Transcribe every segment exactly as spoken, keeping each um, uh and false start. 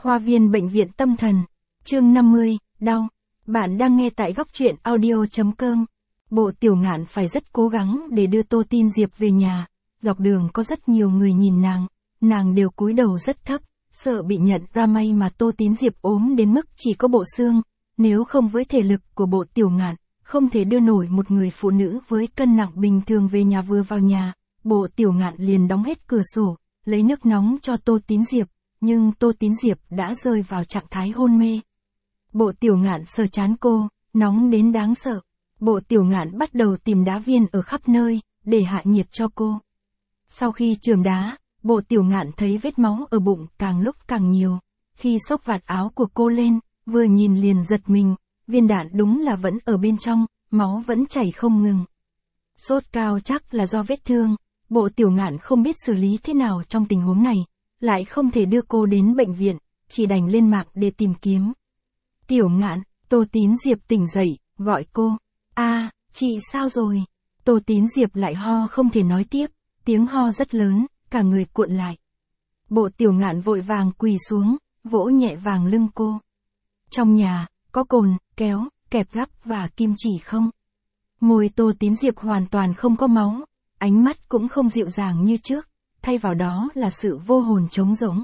Khoa viên Bệnh viện Tâm thần. Chương năm mươi, đau. Bạn đang nghe tại góc truyện audio chấm com. Bộ Tiểu Ngạn phải rất cố gắng để đưa Tô Tín Diệp về nhà. Dọc đường có rất nhiều người nhìn nàng, nàng đều cúi đầu rất thấp, sợ bị nhận ra may mà Tô Tín Diệp ốm đến mức chỉ có bộ xương, nếu không với thể lực của Bộ Tiểu Ngạn, không thể đưa nổi một người phụ nữ với cân nặng bình thường về nhà. Vừa vào nhà, Bộ Tiểu Ngạn liền đóng hết cửa sổ, lấy nước nóng cho Tô Tín Diệp, nhưng Tô Tín Diệp đã rơi vào trạng thái hôn mê. Bộ Tiểu Ngạn sờ trán cô, nóng đến đáng sợ. Bộ Tiểu Ngạn bắt đầu tìm đá viên ở khắp nơi, để hạ nhiệt cho cô. Sau khi chườm đá, Bộ Tiểu Ngạn thấy vết máu ở bụng càng lúc càng nhiều. Khi xốc vạt áo của cô lên, vừa nhìn liền giật mình, viên đạn đúng là vẫn ở bên trong, máu vẫn chảy không ngừng. Sốt cao chắc là do vết thương, Bộ Tiểu Ngạn không biết xử lý thế nào trong tình huống này, lại không thể đưa cô đến bệnh viện, chỉ đành lên mạng để tìm kiếm. Tiểu Ngạn, Tô Tín Diệp tỉnh dậy, gọi cô. A, chị sao rồi? Tô Tín Diệp lại ho không thể nói tiếp, tiếng ho rất lớn, cả người cuộn lại. Bộ Tiểu Ngạn vội vàng quỳ xuống, vỗ nhẹ vàng lưng cô. Trong nhà, có cồn, kéo, kẹp gắp và kim chỉ không? Môi Tô Tín Diệp hoàn toàn không có máu, ánh mắt cũng không dịu dàng như trước, thay vào đó là sự vô hồn trống rỗng.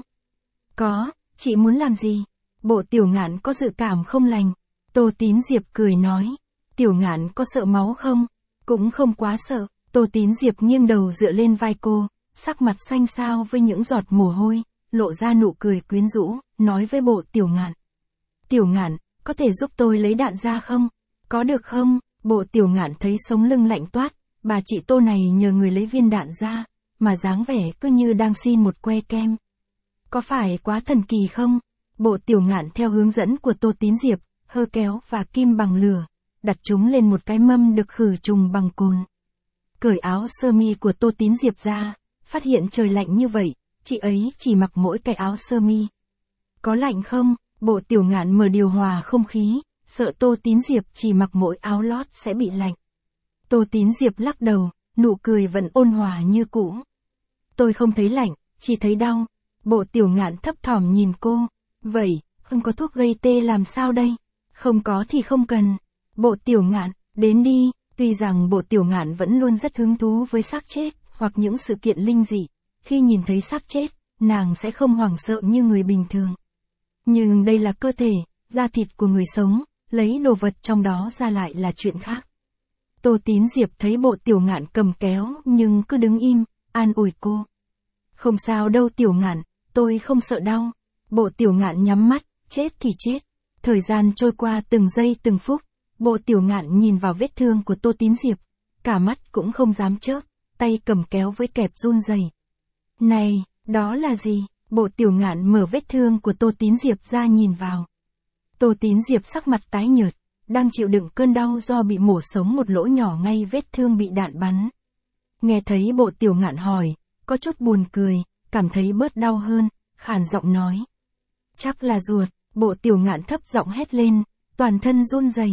Có, chị muốn làm gì? Bộ Tiểu Ngạn có dự cảm không lành. Tô Tín Diệp cười nói. Tiểu Ngạn có sợ máu không? Cũng không quá sợ. Tô Tín Diệp nghiêng đầu dựa lên vai cô, sắc mặt xanh xao với những giọt mồ hôi, lộ ra nụ cười quyến rũ, nói với Bộ Tiểu Ngạn. Tiểu Ngạn, có thể giúp tôi lấy đạn ra không? Có được không? Bộ Tiểu Ngạn thấy sống lưng lạnh toát, bà chị Tô này nhờ người lấy viên đạn ra, mà dáng vẻ cứ như đang xin một que kem. Có phải quá thần kỳ không? Bộ Tiểu Ngạn theo hướng dẫn của Tô Tín Diệp, hơ kéo và kim bằng lửa, đặt chúng lên một cái mâm được khử trùng bằng cồn. Cởi áo sơ mi của Tô Tín Diệp ra, phát hiện trời lạnh như vậy, chị ấy chỉ mặc mỗi cái áo sơ mi. Có lạnh không? Bộ Tiểu Ngạn mở điều hòa không khí, sợ Tô Tín Diệp chỉ mặc mỗi áo lót sẽ bị lạnh. Tô Tín Diệp lắc đầu, nụ cười vẫn ôn hòa như cũ. Tôi không thấy lạnh, chỉ thấy đau. Bộ Tiểu Ngạn thấp thỏm nhìn cô. Vậy, không có thuốc gây tê làm sao đây? Không có thì không cần. Bộ Tiểu Ngạn, đến đi. Tuy rằng Bộ Tiểu Ngạn vẫn luôn rất hứng thú với xác chết, hoặc những sự kiện linh dị. Khi nhìn thấy xác chết, nàng sẽ không hoảng sợ như người bình thường. Nhưng đây là cơ thể, da thịt của người sống, lấy đồ vật trong đó ra lại là chuyện khác. Tô Tín Diệp thấy Bộ Tiểu Ngạn cầm kéo nhưng cứ đứng im, an ủi cô. Không sao đâu Tiểu Ngạn, tôi không sợ đau. Bộ Tiểu Ngạn nhắm mắt, chết thì chết. Thời gian trôi qua từng giây từng phút, Bộ Tiểu Ngạn nhìn vào vết thương của Tô Tín Diệp, cả mắt cũng không dám chớp, tay cầm kéo với kẹp run rẩy. Này, đó là gì? Bộ Tiểu Ngạn mở vết thương của Tô Tín Diệp ra nhìn vào. Tô Tín Diệp sắc mặt tái nhợt, đang chịu đựng cơn đau do bị mổ sống một lỗ nhỏ ngay vết thương bị đạn bắn. Nghe thấy Bộ Tiểu Ngạn hỏi, có chút buồn cười, cảm thấy bớt đau hơn, khàn giọng nói. Chắc là ruột. Bộ Tiểu Ngạn thấp giọng hét lên, toàn thân run rẩy.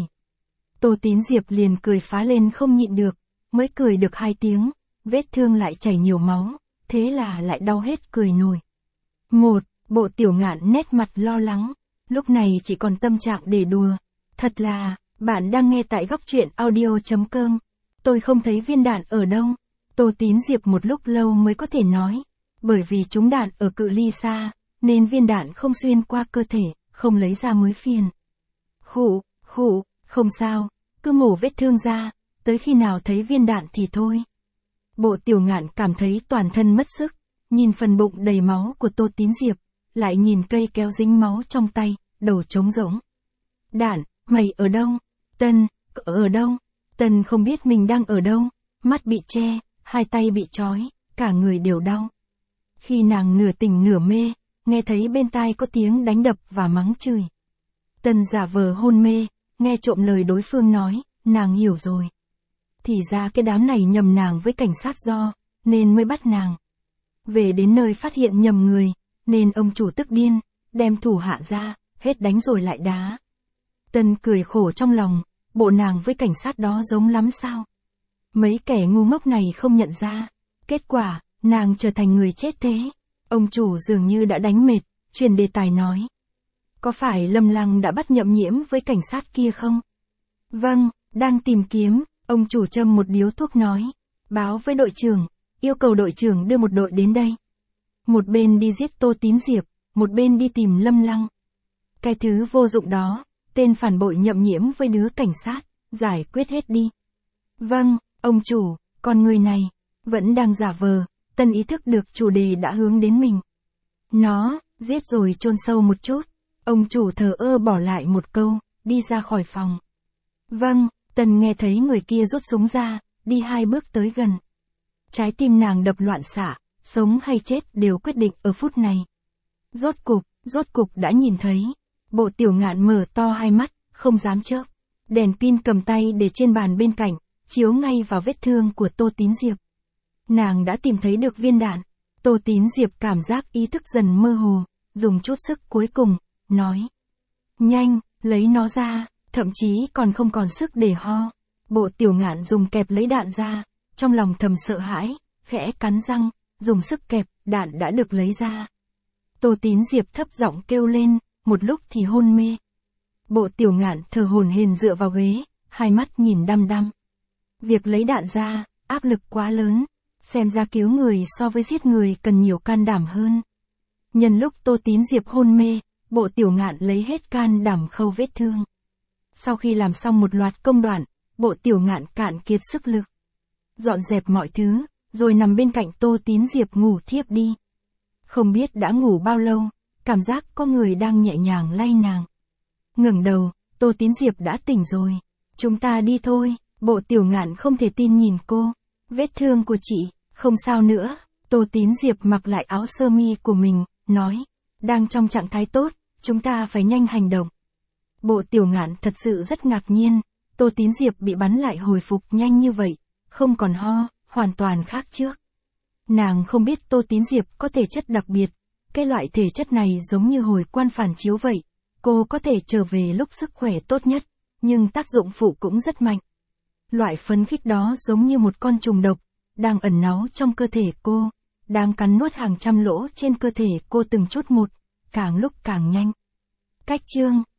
Tô Tín Diệp liền cười phá lên không nhịn được, mới cười được hai tiếng, vết thương lại chảy nhiều máu, thế là lại đau hết cười nổi. Một, Bộ Tiểu Ngạn nét mặt lo lắng, lúc này chỉ còn tâm trạng để đùa. Thật là, bạn đang nghe tại góc truyện audio chấm com. Tôi không thấy viên đạn ở đâu. Tô Tín Diệp một lúc lâu mới có thể nói, bởi vì trúng đạn ở cự ly xa, nên viên đạn không xuyên qua cơ thể, không lấy ra mới phiền. Khụ, khụ, không sao, cứ mổ vết thương ra, tới khi nào thấy viên đạn thì thôi. Bộ Tiểu Ngạn cảm thấy toàn thân mất sức, nhìn phần bụng đầy máu của Tô Tín Diệp, lại nhìn cây kéo dính máu trong tay, đầu trống rỗng. Đạn, mày ở đâu? Tân, ở đâu? Tân không biết mình đang ở đâu, mắt bị che, hai tay bị trói, cả người đều đau. Khi nàng nửa tỉnh nửa mê, nghe thấy bên tai có tiếng đánh đập và mắng chửi. Tân giả vờ hôn mê, nghe trộm lời đối phương nói, nàng hiểu rồi. Thì ra cái đám này nhầm nàng với cảnh sát do, nên mới bắt nàng. Về đến nơi phát hiện nhầm người, nên ông chủ tức điên, đem thủ hạ ra, hết đánh rồi lại đá. Tân cười khổ trong lòng, bộ nàng với cảnh sát đó giống lắm sao? Mấy kẻ ngu ngốc này không nhận ra. Kết quả, nàng trở thành người chết thế. Ông chủ dường như đã đánh mệt, chuyển đề tài nói, có phải Lâm Lăng đã bắt Nhậm Nhiễm với cảnh sát kia không? Vâng, đang tìm kiếm, ông chủ châm một điếu thuốc nói. Báo với đội trưởng, yêu cầu đội trưởng đưa một đội đến đây. Một bên đi giết Tô Tín Diệp, một bên đi tìm Lâm Lăng. Cái thứ vô dụng đó, tên phản bội Nhậm Nhiễm với đứa cảnh sát, giải quyết hết đi. Vâng, ông chủ, còn người này, vẫn đang giả vờ, Tân ý thức được chủ đề đã hướng đến mình. Nó, giết rồi chôn sâu một chút, ông chủ thờ ơ bỏ lại một câu, đi ra khỏi phòng. Vâng, Tân nghe thấy người kia rút súng ra, đi hai bước tới gần. Trái tim nàng đập loạn xạ, sống hay chết đều quyết định ở phút này. Rốt cục, rốt cục đã nhìn thấy. Bộ Tiểu Ngạn mở to hai mắt, không dám chớp. Đèn pin cầm tay để trên bàn bên cạnh, chiếu ngay vào vết thương của Tô Tín Diệp. Nàng đã tìm thấy được viên đạn. Tô Tín Diệp cảm giác ý thức dần mơ hồ, dùng chút sức cuối cùng, nói. Nhanh, lấy nó ra, thậm chí còn không còn sức để ho. Bộ Tiểu Ngạn dùng kẹp lấy đạn ra, trong lòng thầm sợ hãi, khẽ cắn răng, dùng sức kẹp, đạn đã được lấy ra. Tô Tín Diệp thấp giọng kêu lên, một lúc thì hôn mê. Bộ Tiểu Ngạn thở hổn hển dựa vào ghế, hai mắt nhìn đăm đăm. Việc lấy đạn ra, áp lực quá lớn, xem ra cứu người so với giết người cần nhiều can đảm hơn. Nhân lúc Tô Tín Diệp hôn mê, Bộ Tiểu Ngạn lấy hết can đảm khâu vết thương. Sau khi làm xong một loạt công đoạn, Bộ Tiểu Ngạn cạn kiệt sức lực. Dọn dẹp mọi thứ, rồi nằm bên cạnh Tô Tín Diệp ngủ thiếp đi. Không biết đã ngủ bao lâu, cảm giác có người đang nhẹ nhàng lay nàng. Ngẩng đầu, Tô Tín Diệp đã tỉnh rồi. Chúng ta đi thôi. Bộ Tiểu Ngạn không thể tin nhìn cô. Vết thương của chị, không sao nữa. Tô Tín Diệp mặc lại áo sơ mi của mình, nói. Đang trong trạng thái tốt, chúng ta phải nhanh hành động. Bộ Tiểu Ngạn thật sự rất ngạc nhiên. Tô Tín Diệp bị bắn lại hồi phục nhanh như vậy. Không còn ho, hoàn toàn khác trước. Nàng không biết Tô Tín Diệp có thể chất đặc biệt. Cái loại thể chất này giống như hồi quan phản chiếu vậy. Cô có thể trở về lúc sức khỏe tốt nhất, nhưng tác dụng phụ cũng rất mạnh. Loại phấn khích đó giống như một con trùng độc, đang ẩn náu trong cơ thể cô, đang cắn nuốt hàng trăm lỗ trên cơ thể cô từng chút một, càng lúc càng nhanh. Cách chương